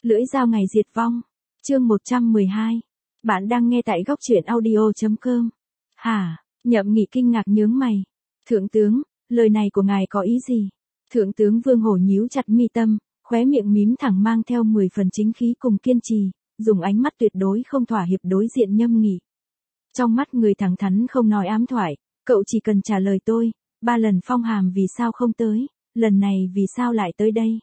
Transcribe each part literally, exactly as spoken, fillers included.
Lưỡi dao ngày diệt vong. Chương một trăm mười hai. Bạn đang nghe tại góc truyện audio chấm com. Hả? Nhậm Nghị kinh ngạc nhướng mày. Thượng tướng, lời này của ngài có ý gì? Thượng tướng Vương Hổ nhíu chặt mi tâm, khóe miệng mím thẳng mang theo mười phần chính khí cùng kiên trì, dùng ánh mắt tuyệt đối không thỏa hiệp đối diện Nhâm Nghị. Trong mắt người thẳng thắn không nói ám thoại, cậu chỉ cần trả lời tôi, ba lần phong hàm vì sao không tới, lần này vì sao lại tới đây?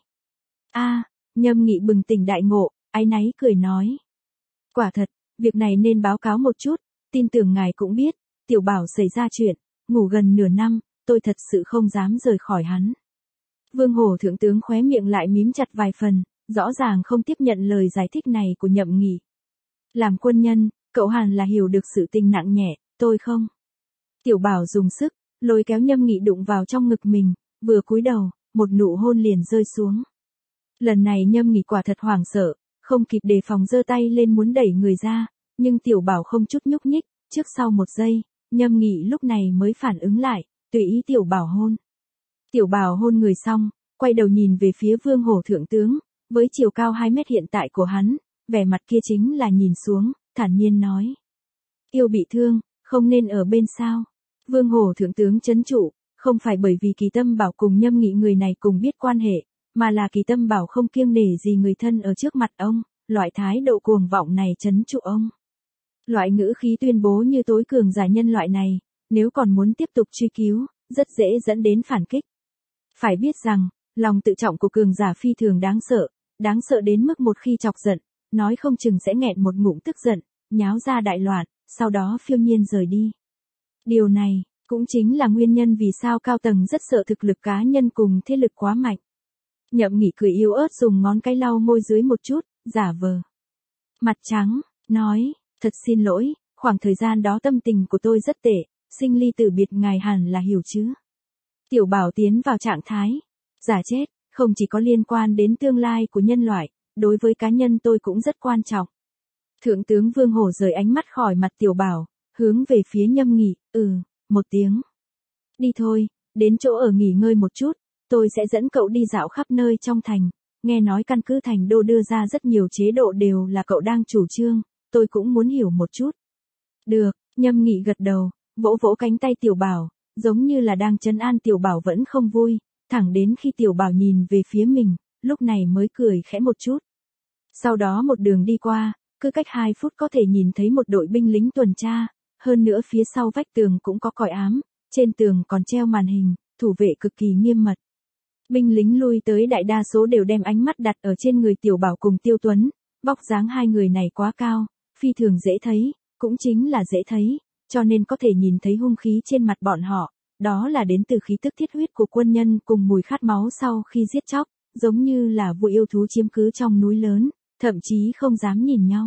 A, Nhâm Nghị bừng tỉnh đại ngộ, áy náy cười nói. Quả thật, việc này nên báo cáo một chút, tin tưởng ngài cũng biết, Tiểu Bảo xảy ra chuyện, ngủ gần nửa năm, tôi thật sự không dám rời khỏi hắn. Vương Hổ thượng tướng khóe miệng lại mím chặt vài phần, rõ ràng không tiếp nhận lời giải thích này của Nhậm Nghị. Làm quân nhân, cậu hẳn là hiểu được sự tình nặng nhẹ, tôi không. Tiểu Bảo dùng sức, lôi kéo Nhâm Nghị đụng vào trong ngực mình, vừa cúi đầu, một nụ hôn liền rơi xuống. Lần này Nhâm Nghị quả thật hoảng sợ, không kịp đề phòng giơ tay lên muốn đẩy người ra, nhưng Tiểu Bảo không chút nhúc nhích, trước sau một giây, Nhâm Nghị lúc này mới phản ứng lại, tùy ý Tiểu Bảo hôn. Tiểu Bảo hôn người xong, quay đầu nhìn về phía Vương Hổ thượng tướng, với chiều cao hai mét hiện tại của hắn, vẻ mặt kia chính là nhìn xuống, thản nhiên nói. Yêu bị thương, không nên ở bên sao. Vương Hổ thượng tướng trấn trụ, không phải bởi vì Kỳ Tâm Bảo cùng Nhâm Nghị người này cùng biết quan hệ, mà là Kỳ Tâm Bảo không kiêng nể gì người thân ở trước mặt ông, loại thái độ cuồng vọng này trấn trụ ông. Loại ngữ khí tuyên bố như tối cường giả nhân loại này, nếu còn muốn tiếp tục truy cứu, rất dễ dẫn đến phản kích. Phải biết rằng, lòng tự trọng của cường giả phi thường đáng sợ, đáng sợ đến mức một khi chọc giận, nói không chừng sẽ nghẹn một ngụm tức giận, nháo ra đại loạn, sau đó phiêu nhiên rời đi. Điều này, cũng chính là nguyên nhân vì sao cao tầng rất sợ thực lực cá nhân cùng thế lực quá mạnh. Nhậm Nghị cười yếu ớt dùng ngón cái lau môi dưới một chút, giả vờ. Mặt trắng, nói, thật xin lỗi, khoảng thời gian đó tâm tình của tôi rất tệ, sinh ly tử biệt ngài hẳn là hiểu chứ. Tiểu Bảo tiến vào trạng thái, giả chết, không chỉ có liên quan đến tương lai của nhân loại, đối với cá nhân tôi cũng rất quan trọng. Thượng tướng Vương Hổ rời ánh mắt khỏi mặt Tiểu Bảo, hướng về phía Nhâm Nghị, ừ, một tiếng. Đi thôi, đến chỗ ở nghỉ ngơi một chút, tôi sẽ dẫn cậu đi dạo khắp nơi trong thành, nghe nói căn cứ thành đô đưa ra rất nhiều chế độ đều là cậu đang chủ trương, tôi cũng muốn hiểu một chút. Được, Nhâm Nghị gật đầu, vỗ vỗ cánh tay Tiểu Bảo, giống như là đang trấn an Tiểu Bảo vẫn không vui, thẳng đến khi Tiểu Bảo nhìn về phía mình, lúc này mới cười khẽ một chút. Sau đó một đường đi qua, cứ cách hai phút có thể nhìn thấy một đội binh lính tuần tra, hơn nữa phía sau vách tường cũng có còi ám, trên tường còn treo màn hình, thủ vệ cực kỳ nghiêm mật. Binh lính lui tới đại đa số đều đem ánh mắt đặt ở trên người Tiểu Bảo cùng Tiêu Tuấn, vóc dáng hai người này quá cao, phi thường dễ thấy, cũng chính là dễ thấy, cho nên có thể nhìn thấy hung khí trên mặt bọn họ, đó là đến từ khí tức thiết huyết của quân nhân cùng mùi khát máu sau khi giết chóc, giống như là vụ yêu thú chiếm cứ trong núi lớn, thậm chí không dám nhìn nhau.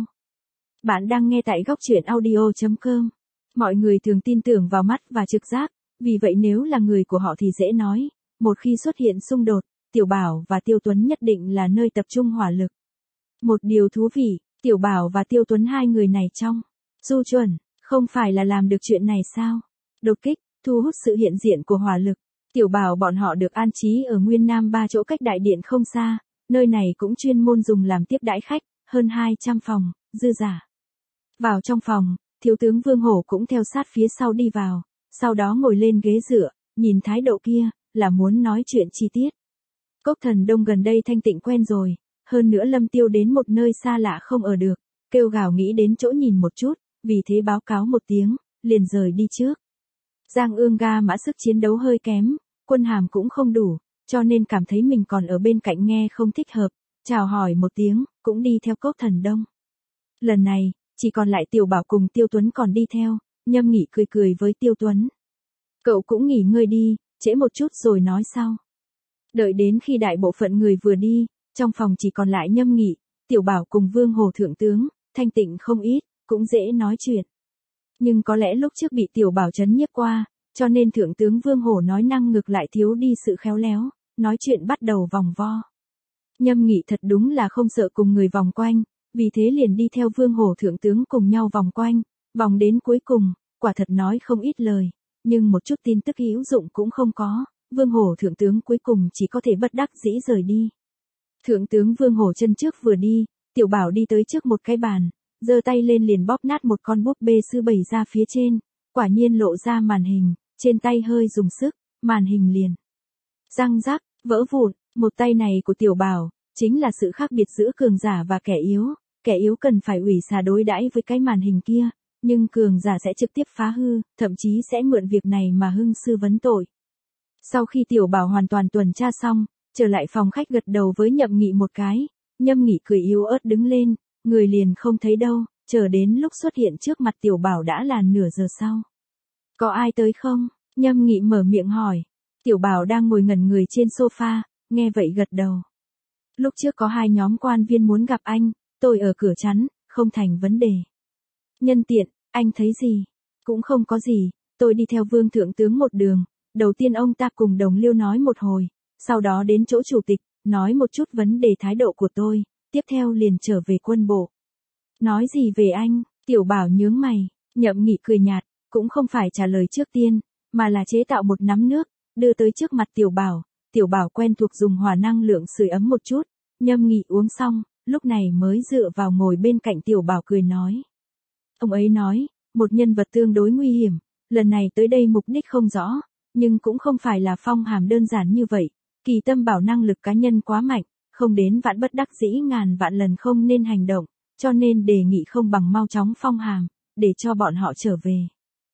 Bạn đang nghe tại góc truyện audio chấm com. Mọi người thường tin tưởng vào mắt và trực giác, vì vậy nếu là người của họ thì dễ nói, một khi xuất hiện xung đột, Tiểu Bảo và Tiêu Tuấn nhất định là nơi tập trung hỏa lực. Một điều thú vị, Tiểu Bảo và Tiêu Tuấn hai người này trong du chuẩn, không phải là làm được chuyện này sao? Đột kích, thu hút sự hiện diện của hỏa lực. Tiểu Bảo bọn họ được an trí ở Nguyên Nam ba chỗ cách đại điện không xa, nơi này cũng chuyên môn dùng làm tiếp đãi khách, hơn hai trăm phòng, dư giả. Vào trong phòng, thiếu tướng Vương Hổ cũng theo sát phía sau đi vào, sau đó ngồi lên ghế dựa, nhìn thái độ kia, là muốn nói chuyện chi tiết. Cốc Thần Đông gần đây thanh tịnh quen rồi, hơn nữa Lâm Tiêu đến một nơi xa lạ không ở được, kêu gào nghĩ đến chỗ nhìn một chút, vì thế báo cáo một tiếng, liền rời đi trước. Giang Ương Ga mã sức chiến đấu hơi kém, quân hàm cũng không đủ, cho nên cảm thấy mình còn ở bên cạnh nghe không thích hợp, chào hỏi một tiếng, cũng đi theo Cốc Thần Đông. Lần này, chỉ còn lại Tiểu Bảo cùng Tiêu Tuấn còn đi theo, Nhâm Nghị cười cười với Tiêu Tuấn. Cậu cũng nghỉ ngơi đi, trễ một chút rồi nói sau. Đợi đến khi đại bộ phận người vừa đi, trong phòng chỉ còn lại Nhâm Nghị, Tiểu Bảo cùng Vương Hổ thượng tướng, thanh tịnh không ít, cũng dễ nói chuyện. Nhưng có lẽ lúc trước bị Tiểu Bảo chấn nhiếp qua, cho nên thượng tướng Vương Hổ nói năng ngược lại thiếu đi sự khéo léo, nói chuyện bắt đầu vòng vo. Nhâm Nghị thật đúng là không sợ cùng người vòng quanh, vì thế liền đi theo Vương Hổ thượng tướng cùng nhau vòng quanh, vòng đến cuối cùng, quả thật nói không ít lời, nhưng một chút tin tức hữu dụng cũng không có, Vương Hổ thượng tướng cuối cùng chỉ có thể bất đắc dĩ rời đi. Thượng tướng Vương Hổ chân trước vừa đi, Tiểu Bảo đi tới trước một cái bàn, giơ tay lên liền bóp nát một con búp bê sứ bày ra phía trên, quả nhiên lộ ra màn hình, trên tay hơi dùng sức, màn hình liền răng rắc, vỡ vụn. Một tay này của Tiểu Bảo, chính là sự khác biệt giữa cường giả và kẻ yếu, kẻ yếu cần phải ủy xà đối đãi với cái màn hình kia, nhưng cường giả sẽ trực tiếp phá hư, thậm chí sẽ mượn việc này mà hưng sư vấn tội. Sau khi Tiểu Bảo hoàn toàn tuần tra xong, trở lại phòng khách gật đầu với Nhậm Nghị một cái, Nhâm Nghị cười yếu ớt đứng lên, người liền không thấy đâu, chờ đến lúc xuất hiện trước mặt Tiểu Bảo đã là nửa giờ sau. Có ai tới không? Nhâm Nghị mở miệng hỏi. Tiểu Bảo đang ngồi ngẩn người trên sofa, nghe vậy gật đầu. Lúc trước có hai nhóm quan viên muốn gặp anh, tôi ở cửa chắn, không thành vấn đề. Nhân tiện, anh thấy gì? Cũng không có gì, tôi đi theo Vương Thượng tướng một đường, đầu tiên ông ta cùng Đồng Liêu nói một hồi, sau đó đến chỗ chủ tịch, nói một chút vấn đề thái độ của tôi, tiếp theo liền trở về quân bộ. Nói gì về anh? Tiểu Bảo nhướng mày, Nhậm Nghị cười nhạt, cũng không phải trả lời trước tiên, mà là chế tạo một nắm nước, đưa tới trước mặt Tiểu Bảo. Tiểu Bảo quen thuộc dùng hỏa năng lượng sưởi ấm một chút, Nhâm Nghị uống xong, lúc này mới dựa vào ngồi bên cạnh Tiểu Bảo cười nói. Ông ấy nói, một nhân vật tương đối nguy hiểm, lần này tới đây mục đích không rõ, nhưng cũng không phải là phong hàm đơn giản như vậy, Kỳ Tâm bảo năng lực cá nhân quá mạnh, không đến vạn bất đắc dĩ ngàn vạn lần không nên hành động, cho nên đề nghị không bằng mau chóng phong hàm, để cho bọn họ trở về.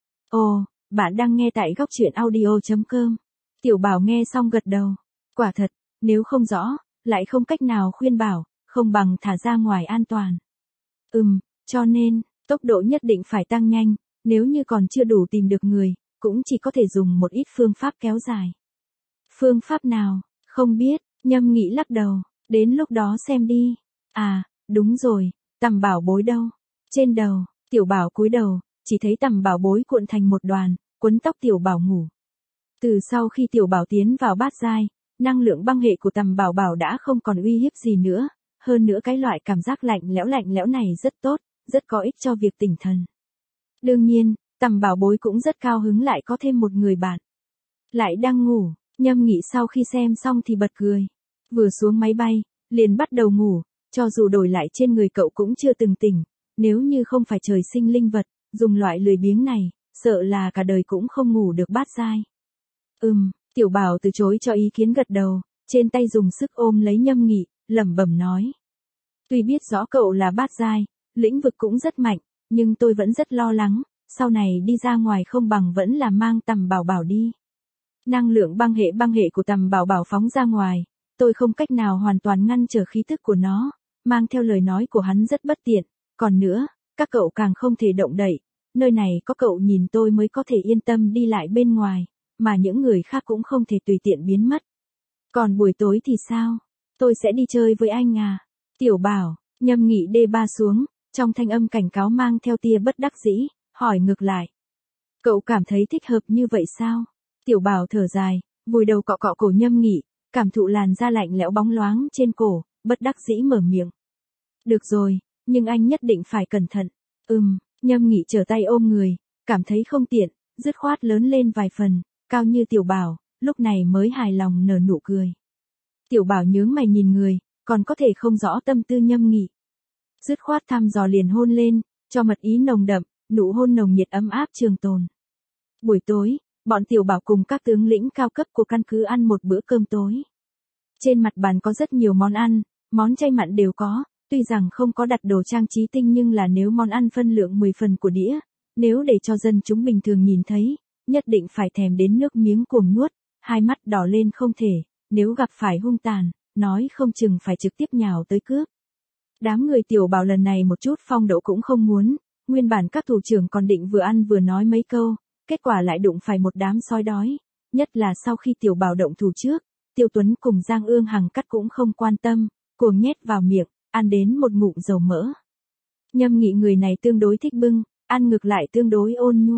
Ồ, bạn đang nghe tại góc truyện audio chấm com. Tiểu Bảo nghe xong gật đầu. Quả thật, nếu không rõ, lại không cách nào khuyên bảo, không bằng thả ra ngoài an toàn. Ừm, cho nên, tốc độ nhất định phải tăng nhanh, nếu như còn chưa đủ tìm được người, cũng chỉ có thể dùng một ít phương pháp kéo dài. Phương pháp nào? Không biết, Nhâm Nghị lắc đầu, đến lúc đó xem đi. À, đúng rồi, Tầm Bảo Bối đâu? Trên đầu, Tiểu Bảo cúi đầu, chỉ thấy Tầm Bảo Bối cuộn thành một đoàn, quấn tóc Tiểu Bảo ngủ. Từ sau khi Tiểu Bảo tiến vào bát giai, năng lượng băng hệ của Tầm Bảo Bảo đã không còn uy hiếp gì nữa, hơn nữa cái loại cảm giác lạnh lẽo lạnh lẽo này rất tốt, rất có ích cho việc tỉnh thần. Đương nhiên, Tầm Bảo Bối cũng rất cao hứng lại có thêm một người bạn. Lại đang ngủ, Nhâm Nghị sau khi xem xong thì bật cười. Vừa xuống máy bay, liền bắt đầu ngủ, cho dù đổi lại trên người cậu cũng chưa từng tỉnh, nếu như không phải trời sinh linh vật, dùng loại lười biếng này, sợ là cả đời cũng không ngủ được bát giai. Ừm, Tiểu Bảo từ chối cho ý kiến gật đầu, trên tay dùng sức ôm lấy Nhâm Nghị, lẩm bẩm nói. Tuy biết rõ cậu là bát giai, lĩnh vực cũng rất mạnh, nhưng tôi vẫn rất lo lắng, sau này đi ra ngoài không bằng vẫn là mang Tầm Bảo Bảo đi. Năng lượng băng hệ băng hệ của Tầm Bảo Bảo phóng ra ngoài, tôi không cách nào hoàn toàn ngăn trở khí tức của nó, mang theo lời nói của hắn rất bất tiện, còn nữa, các cậu càng không thể động đậy, nơi này có cậu nhìn tôi mới có thể yên tâm đi lại bên ngoài, mà những người khác cũng không thể tùy tiện biến mất. Còn buổi tối thì sao? Tôi sẽ đi chơi với anh à? Tiểu Bảo, Nhâm Nghị đê ba xuống, trong thanh âm cảnh cáo mang theo tia bất đắc dĩ, hỏi ngược lại. Cậu cảm thấy thích hợp như vậy sao? Tiểu Bảo thở dài, vùi đầu cọ cọ cổ Nhâm Nghị, cảm thụ làn da lạnh lẽo bóng loáng trên cổ, bất đắc dĩ mở miệng. Được rồi, nhưng anh nhất định phải cẩn thận. Ừm, Nhâm Nghị trở tay ôm người, cảm thấy không tiện, dứt khoát lớn lên vài phần, cao như Tiểu Bảo, lúc này mới hài lòng nở nụ cười. Tiểu Bảo nhướng mày nhìn người, còn có thể không rõ tâm tư Nhâm Nghị. Dứt khoát thăm dò liền hôn lên, cho mật ý nồng đậm, nụ hôn nồng nhiệt ấm áp trường tồn. Buổi tối, bọn Tiểu Bảo cùng các tướng lĩnh cao cấp của căn cứ ăn một bữa cơm tối. Trên mặt bàn có rất nhiều món ăn, món chay mặn đều có, tuy rằng không có đặt đồ trang trí tinh nhưng là nếu món ăn phân lượng mười phần của đĩa, nếu để cho dân chúng bình thường nhìn thấy, nhất định phải thèm đến nước miếng cuồng nuốt, hai mắt đỏ lên không thể, nếu gặp phải hung tàn, nói không chừng phải trực tiếp nhào tới cướp. Đám người Tiểu Bảo lần này một chút phong độ cũng không muốn, nguyên bản các thủ trưởng còn định vừa ăn vừa nói mấy câu, kết quả lại đụng phải một đám sói đói, nhất là sau khi Tiểu Bảo động thủ trước, Tiêu Tuấn cùng Giang Ương Hằng cắt cũng không quan tâm, cuồng nhét vào miệng, ăn đến một ngụm dầu mỡ. Nhâm Nghị người này tương đối thích bưng, ăn ngược lại tương đối ôn nhu.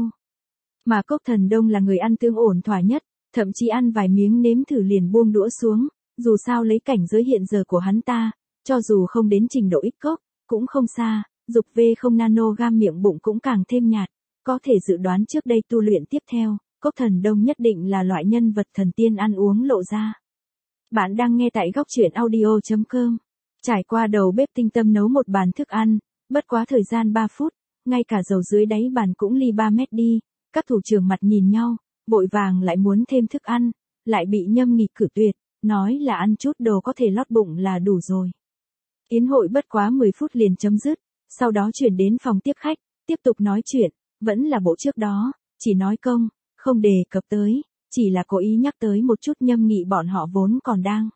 Mà Cốc Thần Đông là người ăn tương ổn thỏa nhất, thậm chí ăn vài miếng nếm thử liền buông đũa xuống, dù sao lấy cảnh giới hiện giờ của hắn ta, cho dù không đến trình độ ít cốc, cũng không xa, dục V không nano gam miệng bụng cũng càng thêm nhạt, có thể dự đoán trước đây tu luyện tiếp theo, Cốc Thần Đông nhất định là loại nhân vật thần tiên ăn uống lộ ra. Bạn đang nghe tại góc truyện audio chấm com. Trải qua đầu bếp tinh tâm nấu một bàn thức ăn, bất quá thời gian ba phút, ngay cả dầu dưới đáy bàn cũng ly ba mét đi, các thủ trưởng mặt nhìn nhau, vội vàng lại muốn thêm thức ăn, lại bị Nhâm Nghị cử tuyệt, nói là ăn chút đồ có thể lót bụng là đủ rồi. Yến hội bất quá mười phút liền chấm dứt, sau đó chuyển đến phòng tiếp khách, tiếp tục nói chuyện, vẫn là bộ trước đó, chỉ nói công, không đề cập tới, chỉ là cố ý nhắc tới một chút Nhâm Nghị bọn họ vốn còn đang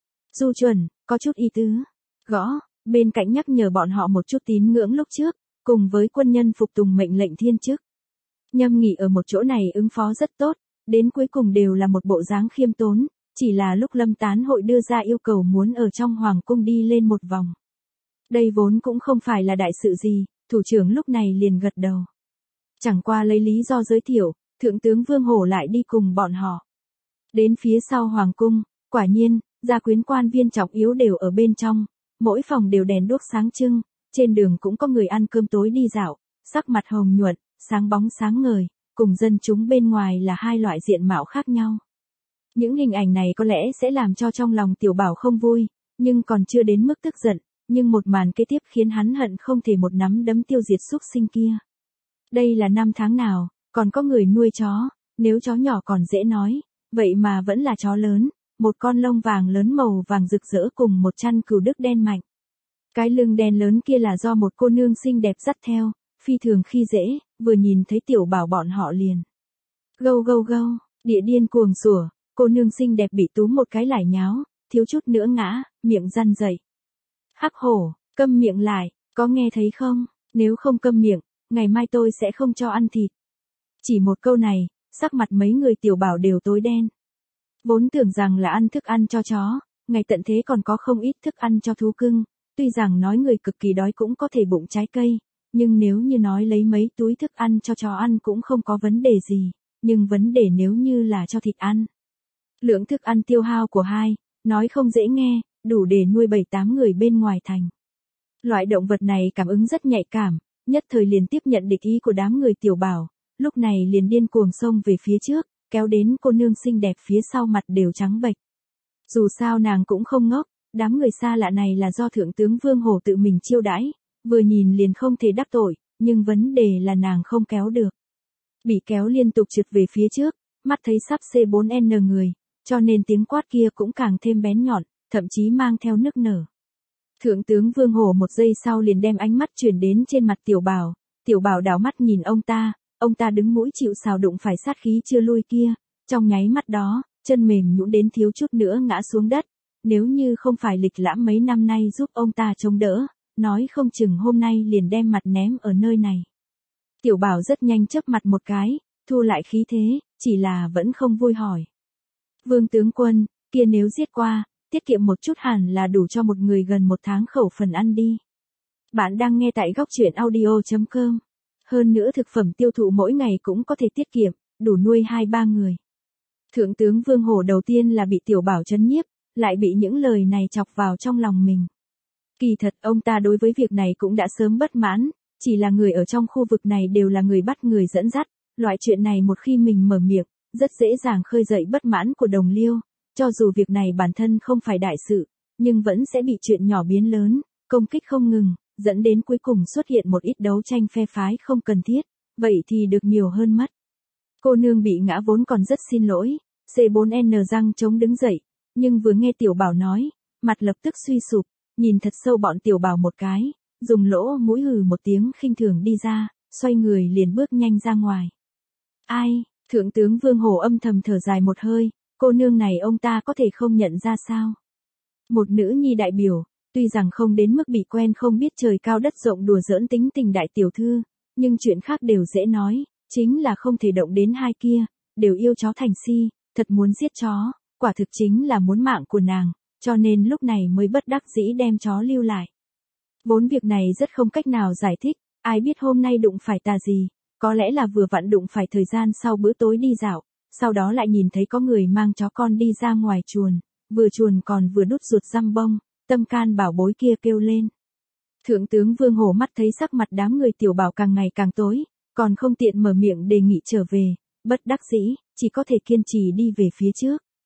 du chuẩn, có chút ý tứ. Gõ, bên cạnh nhắc nhở bọn họ một chút tín ngưỡng lúc trước, cùng với quân nhân phục tùng mệnh lệnh thiên chức. Nhâm Nghị ở một chỗ này ứng phó rất tốt, đến cuối cùng đều là một bộ dáng khiêm tốn, chỉ là lúc lâm tán hội đưa ra yêu cầu muốn ở trong hoàng cung đi lên một vòng. Đây vốn cũng không phải là đại sự gì, thủ trưởng lúc này liền gật đầu. Chẳng qua lấy lý do giới thiệu, thượng tướng Vương Hổ lại đi cùng bọn họ. Đến phía sau hoàng cung, quả nhiên, gia quyến quan viên trọng yếu đều ở bên trong, mỗi phòng đều đèn đuốc sáng trưng, trên đường cũng có người ăn cơm tối đi dạo, sắc mặt hồng nhuận, sáng bóng sáng ngời, cùng dân chúng bên ngoài là hai loại diện mạo khác nhau. Những hình ảnh này có lẽ sẽ làm cho trong lòng Tiểu Bảo không vui, nhưng còn chưa đến mức tức giận, nhưng một màn kế tiếp khiến hắn hận không thể một nắm đấm tiêu diệt súc sinh kia. Đây là năm tháng nào, còn có người nuôi chó, nếu chó nhỏ còn dễ nói, vậy mà vẫn là chó lớn, một con lông vàng lớn màu vàng rực rỡ cùng một chăn cừu đức đen mạnh. Cái lưng đen lớn kia là do một cô nương xinh đẹp dắt theo, phi thường khi dễ, vừa nhìn thấy Tiểu Bảo bọn họ liền. Gâu gâu gâu, địa điên cuồng sủa, cô nương xinh đẹp bị túm một cái lải nháo, thiếu chút nữa ngã, miệng răn rẩy. Hắc hổ, câm miệng lại, có nghe thấy không, nếu không câm miệng, ngày mai tôi sẽ không cho ăn thịt. Chỉ một câu này, sắc mặt mấy người Tiểu Bảo đều tối đen. Vốn tưởng rằng là ăn thức ăn cho chó, ngày tận thế còn có không ít thức ăn cho thú cưng, tuy rằng nói người cực kỳ đói cũng có thể bụng trái cây, nhưng nếu như nói lấy mấy túi thức ăn cho chó ăn cũng không có vấn đề gì, nhưng vấn đề nếu như là cho thịt ăn. Lượng thức ăn tiêu hao của hai, nói không dễ nghe, đủ để nuôi bảy tám người bên ngoài thành. Loại động vật này cảm ứng rất nhạy cảm, nhất thời liền tiếp nhận địch ý của đám người Tiểu Bảo, lúc này liền điên cuồng xông về phía trước, kéo đến cô nương xinh đẹp phía sau mặt đều trắng bệch. Dù sao nàng cũng không ngốc, đám người xa lạ này là do thượng tướng Vương Hổ tự mình chiêu đãi, vừa nhìn liền không thể đắc tội, nhưng vấn đề là nàng không kéo được. Bị kéo liên tục trượt về phía trước, mắt thấy sắp xê bốn en người, cho nên tiếng quát kia cũng càng thêm bén nhọn, thậm chí mang theo nức nở. Thượng tướng Vương Hổ một giây sau liền đem ánh mắt chuyển đến trên mặt Tiểu Bảo, Tiểu Bảo đảo mắt nhìn ông ta, ông ta đứng mũi chịu sào đụng phải sát khí chưa lui kia, trong nháy mắt đó, chân mềm nhũn đến thiếu chút nữa ngã xuống đất, nếu như không phải lịch lãm mấy năm nay giúp ông ta chống đỡ, nói không chừng hôm nay liền đem mặt ném ở nơi này. Tiểu Bảo rất nhanh chớp mặt một cái, thu lại khí thế, chỉ là vẫn không vui hỏi. Vương tướng quân, kia nếu giết qua, tiết kiệm một chút hẳn là đủ cho một người gần một tháng khẩu phần ăn đi. Bạn đang nghe tại góc truyện audio chấm com. Hơn nữa thực phẩm tiêu thụ mỗi ngày cũng có thể tiết kiệm, đủ nuôi hai ba người. Thượng tướng Vương Hổ đầu tiên là bị Tiểu Bảo chấn nhiếp, lại bị những lời này chọc vào trong lòng mình. Kỳ thật ông ta đối với việc này cũng đã sớm bất mãn, chỉ là người ở trong khu vực này đều là người bắt người dẫn dắt, loại chuyện này một khi mình mở miệng, rất dễ dàng khơi dậy bất mãn của đồng liêu, cho dù việc này bản thân không phải đại sự, nhưng vẫn sẽ bị chuyện nhỏ biến lớn, công kích không ngừng, dẫn đến cuối cùng xuất hiện một ít đấu tranh phe phái không cần thiết, vậy thì được nhiều hơn mất. Cô nương bị ngã vốn còn rất xin lỗi, xê bốn en răng chống đứng dậy, nhưng vừa nghe Tiểu Bảo nói, mặt lập tức suy sụp, nhìn thật sâu bọn Tiểu Bảo một cái, dùng lỗ mũi hừ một tiếng khinh thường đi ra, xoay người liền bước nhanh ra ngoài. Ai, thượng tướng Vương Hổ âm thầm thở dài một hơi, cô nương này ông ta có thể không nhận ra sao? Một nữ nhi đại biểu, tuy rằng không đến mức bị quen không biết trời cao đất rộng đùa giỡn tính tình đại tiểu thư, nhưng chuyện khác đều dễ nói, chính là không thể động đến hai kia, đều yêu chó thành si, thật muốn giết chó, quả thực chính là muốn mạng của nàng, cho nên lúc này mới bất đắc dĩ đem chó lưu lại. Vốn việc này rất không cách nào giải thích, ai biết hôm nay đụng phải tà gì, có lẽ là vừa vặn đụng phải thời gian sau bữa tối đi dạo, sau đó lại nhìn thấy có người mang chó con đi ra ngoài chuồn, vừa chuồn còn vừa đút ruột răm bông, tâm can bảo bối kia kêu lên. Thượng tướng Vương Hổ mắt thấy sắc mặt đám người Tiểu Bảo càng ngày càng tối, còn không tiện mở miệng đề nghị trở về, bất đắc dĩ, chỉ có thể kiên trì đi về phía trước.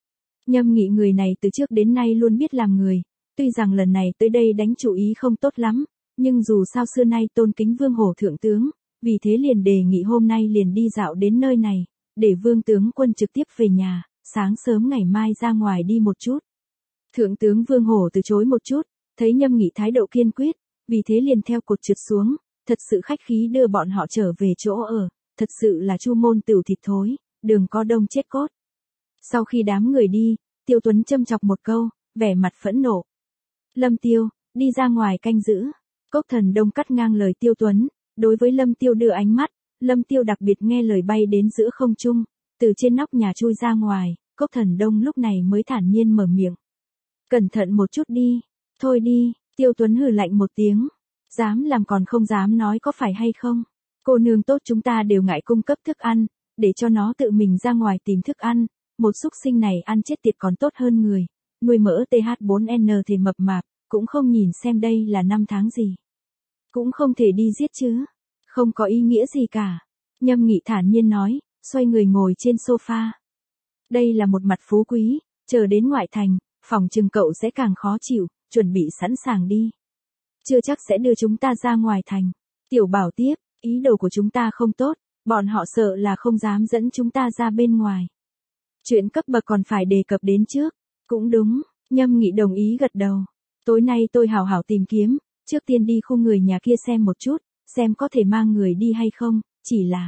Nhâm Nghị người này từ trước đến nay luôn biết làm người, tuy rằng lần này tới đây đánh chủ ý không tốt lắm, nhưng dù sao xưa nay tôn kính Vương Hổ thượng tướng, vì thế liền đề nghị hôm nay liền đi dạo đến nơi này, để Vương tướng quân trực tiếp về nhà, sáng sớm ngày mai ra ngoài đi một chút. Thượng tướng Vương Hổ từ chối một chút, thấy Nhâm Nghị thái độ kiên quyết, vì thế liền theo cột trượt xuống, thật sự khách khí đưa bọn họ trở về chỗ ở, thật sự là chu môn tửu thịt thối, đường có đông chết cốt. Sau khi đám người đi, Tiêu Tuấn châm chọc một câu, vẻ mặt phẫn nộ. Lâm Tiêu, đi ra ngoài canh giữ. Cốc Thần Đông cắt ngang lời Tiêu Tuấn, đối với Lâm Tiêu đưa ánh mắt, Lâm Tiêu đặc biệt nghe lời bay đến giữa không trung, từ trên nóc nhà chui ra ngoài, Cốc Thần Đông lúc này mới thản nhiên mở miệng. Cẩn thận một chút đi, thôi đi, Tiêu Tuấn hừ lạnh một tiếng, dám làm còn không dám nói có phải hay không. Cô nương tốt chúng ta đều ngại cung cấp thức ăn, để cho nó tự mình ra ngoài tìm thức ăn, một súc sinh này ăn chết tiệt còn tốt hơn người, nuôi mỡ tê hát bốn en thì mập mạp, cũng không nhìn xem đây là năm tháng gì. Cũng không thể đi giết chứ, không có ý nghĩa gì cả. Nhâm Nghị thản nhiên nói, xoay người ngồi trên sofa. Đây là một mặt phú quý, chờ đến ngoại thành, phòng chừng cậu sẽ càng khó chịu, chuẩn bị sẵn sàng đi. Chưa chắc sẽ đưa chúng ta ra ngoài thành. Tiểu Bảo tiếp, ý đồ của chúng ta không tốt, bọn họ sợ là không dám dẫn chúng ta ra bên ngoài. Chuyện cấp bậc còn phải đề cập đến trước. Cũng đúng, Nhâm Nghị đồng ý gật đầu. Tối nay tôi hào hảo tìm kiếm, trước tiên đi khu người nhà kia xem một chút, xem có thể mang người đi hay không, chỉ là...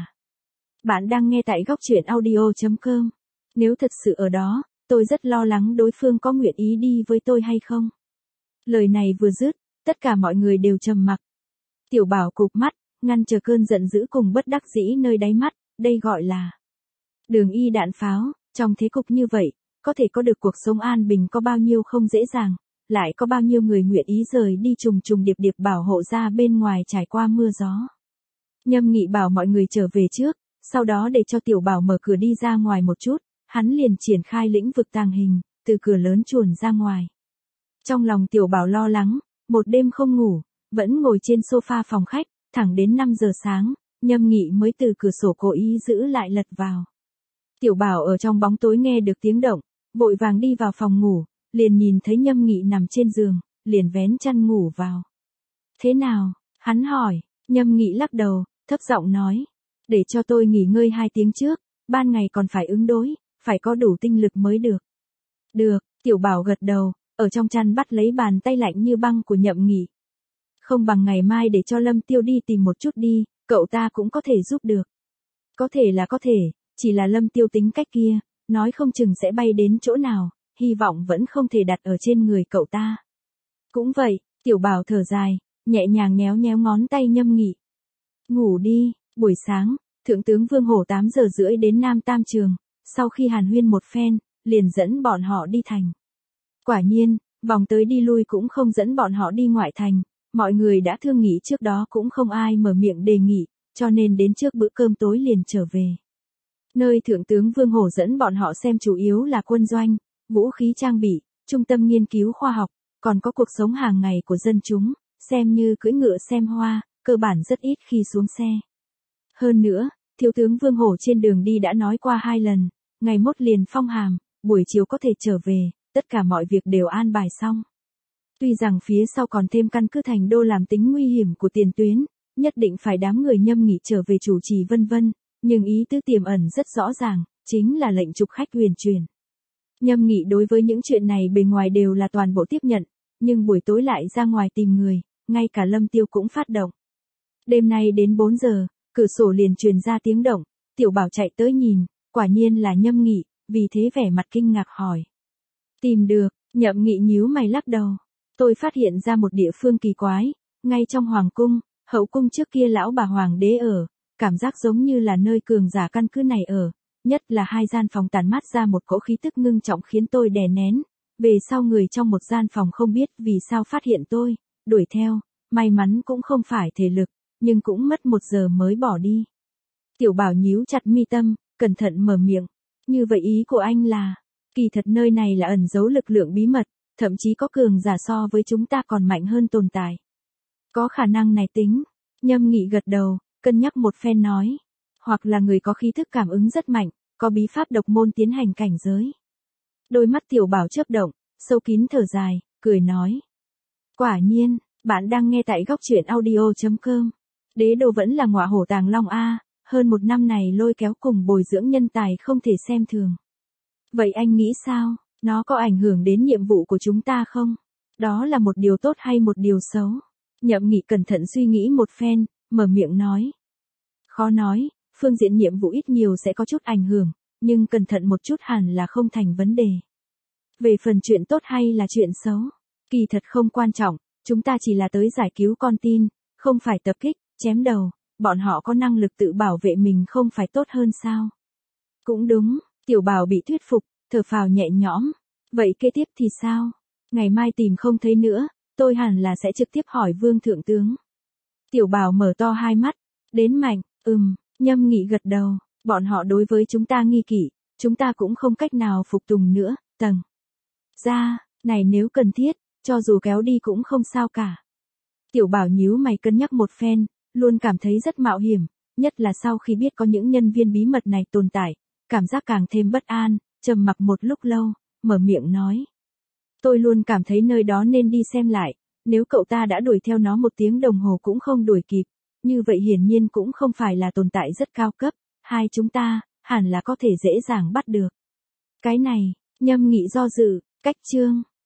Bạn đang nghe tại góc truyện audio chấm com. Nếu thật sự ở đó, tôi rất lo lắng đối phương có nguyện ý đi với tôi hay không. Lời này vừa dứt, tất cả mọi người đều trầm mặc. Tiểu Bảo cụp mắt, ngăn chờ cơn giận dữ cùng bất đắc dĩ nơi đáy mắt, đây gọi là đường y đạn pháo. Trong thế cục như vậy, có thể có được cuộc sống an bình có bao nhiêu không dễ dàng, lại có bao nhiêu người nguyện ý rời đi trùng trùng điệp điệp bảo hộ ra bên ngoài trải qua mưa gió. Nhâm Nghị bảo mọi người trở về trước, sau đó để cho Tiểu Bảo mở cửa đi ra ngoài một chút, hắn liền triển khai lĩnh vực tàng hình, từ cửa lớn chuồn ra ngoài. Trong lòng Tiểu Bảo lo lắng, một đêm không ngủ, vẫn ngồi trên sofa phòng khách, thẳng đến năm giờ sáng, Nhâm Nghị mới từ cửa sổ cố ý giữ lại lật vào. Tiểu Bảo ở trong bóng tối nghe được tiếng động, vội vàng đi vào phòng ngủ, liền nhìn thấy Nhâm Nghị nằm trên giường, liền vén chăn ngủ vào. Thế nào? Hắn hỏi. Nhâm Nghị lắc đầu, thấp giọng nói. Để cho tôi nghỉ ngơi hai tiếng trước, ban ngày còn phải ứng đối, phải có đủ tinh lực mới được. Được, Tiểu Bảo gật đầu, ở trong chăn bắt lấy bàn tay lạnh như băng của Nhâm Nghị. Không bằng ngày mai để cho Lâm Tiêu đi tìm một chút đi, cậu ta cũng có thể giúp được. Có thể là có thể, chỉ là Lâm Tiêu tính cách kia, nói không chừng sẽ bay đến chỗ nào, hy vọng vẫn không thể đặt ở trên người cậu ta. Cũng vậy, Tiểu Bảo thở dài, nhẹ nhàng nhéo nhéo ngón tay Nhâm Nghị. Ngủ đi, buổi sáng, Thượng tướng Vương Hổ tám giờ rưỡi đến Nam Tam Trường, sau khi hàn huyên một phen, liền dẫn bọn họ đi thành. Quả nhiên, vòng tới đi lui cũng không dẫn bọn họ đi ngoại thành, mọi người đã thương nghị trước đó cũng không ai mở miệng đề nghị, cho nên đến trước bữa cơm tối liền trở về. Nơi Thượng tướng Vương Hổ dẫn bọn họ xem chủ yếu là quân doanh, vũ khí trang bị, trung tâm nghiên cứu khoa học, còn có cuộc sống hàng ngày của dân chúng, xem như cưỡi ngựa xem hoa, cơ bản rất ít khi xuống xe. Hơn nữa, thiếu tướng Vương Hổ trên đường đi đã nói qua hai lần, ngày mốt liền phong hàm, buổi chiều có thể trở về, tất cả mọi việc đều an bài xong. Tuy rằng phía sau còn thêm căn cứ thành đô làm tính nguy hiểm của tiền tuyến, nhất định phải đám người Nhâm Nghị trở về chủ trì vân vân, nhưng ý tứ tiềm ẩn rất rõ ràng, chính là lệnh trục khách huyền truyền. Nhâm Nghị đối với những chuyện này bề ngoài đều là toàn bộ tiếp nhận, nhưng buổi tối lại ra ngoài tìm người, ngay cả Lâm Tiêu cũng phát động. Đêm nay đến bốn giờ, cửa sổ liền truyền ra tiếng động, Tiểu Bảo chạy tới nhìn, quả nhiên là Nhâm Nghị, vì thế vẻ mặt kinh ngạc hỏi. Tìm được, Nhâm Nghị nhíu mày lắc đầu. Tôi phát hiện ra một địa phương kỳ quái, ngay trong hoàng cung, hậu cung trước kia lão bà hoàng đế ở, cảm giác giống như là nơi cường giả căn cứ này ở, nhất là hai gian phòng tản mát ra một cỗ khí tức ngưng trọng khiến tôi đè nén. Về sau người trong một gian phòng không biết vì sao phát hiện tôi, đuổi theo, may mắn cũng không phải thể lực, nhưng cũng mất một giờ mới bỏ đi. Tiểu Bảo nhíu chặt mi tâm, cẩn thận mở miệng. Như vậy ý của anh là, kỳ thật nơi này là ẩn giấu lực lượng bí mật, thậm chí có cường giả so với chúng ta còn mạnh hơn tồn tại. Có khả năng này tính. Nhâm Nghị gật đầu, cân nhắc một phen nói. Hoặc là người có khí thức cảm ứng rất mạnh, có bí pháp độc môn tiến hành cảnh giới. Đôi mắt tiểu bảo chớp động, sâu kín thở dài, cười nói. Quả nhiên, bạn đang nghe tại góc truyện audio.com. Đế đô vẫn là ngọa hổ tàng long a, hơn một năm này lôi kéo cùng bồi dưỡng nhân tài không thể xem thường. Vậy anh nghĩ sao, nó có ảnh hưởng đến nhiệm vụ của chúng ta không? Đó là một điều tốt hay một điều xấu? Nhậm Nghị cẩn thận suy nghĩ một phen, mở miệng nói. Khó nói, phương diện nhiệm vụ ít nhiều sẽ có chút ảnh hưởng, nhưng cẩn thận một chút hẳn là không thành vấn đề. Về phần chuyện tốt hay là chuyện xấu, kỳ thật không quan trọng, chúng ta chỉ là tới giải cứu con tin, không phải tập kích, chém đầu, bọn họ có năng lực tự bảo vệ mình không phải tốt hơn sao? Cũng đúng, tiểu bảo bị thuyết phục, thở phào nhẹ nhõm. Vậy kế tiếp thì sao? Ngày mai tìm không thấy nữa, tôi hẳn là sẽ trực tiếp hỏi Vương Thượng Tướng. Tiểu bảo mở to hai mắt, đến mạnh, ừm, Nhâm Nghị gật đầu, bọn họ đối với chúng ta nghi kỵ, chúng ta cũng không cách nào phục tùng nữa, tầng. Ra, này nếu cần thiết, cho dù kéo đi cũng không sao cả. Tiểu bảo nhíu mày cân nhắc một phen, luôn cảm thấy rất mạo hiểm, nhất là sau khi biết có những nhân viên bí mật này tồn tại, cảm giác càng thêm bất an, trầm mặc một lúc lâu, mở miệng nói. Tôi luôn cảm thấy nơi đó nên đi xem lại, nếu cậu ta đã đuổi theo nó một tiếng đồng hồ cũng không đuổi kịp, như vậy hiển nhiên cũng không phải là tồn tại rất cao cấp, hai chúng ta, hẳn là có thể dễ dàng bắt được. Cái này, Nhâm Nghị do dự, cách chương.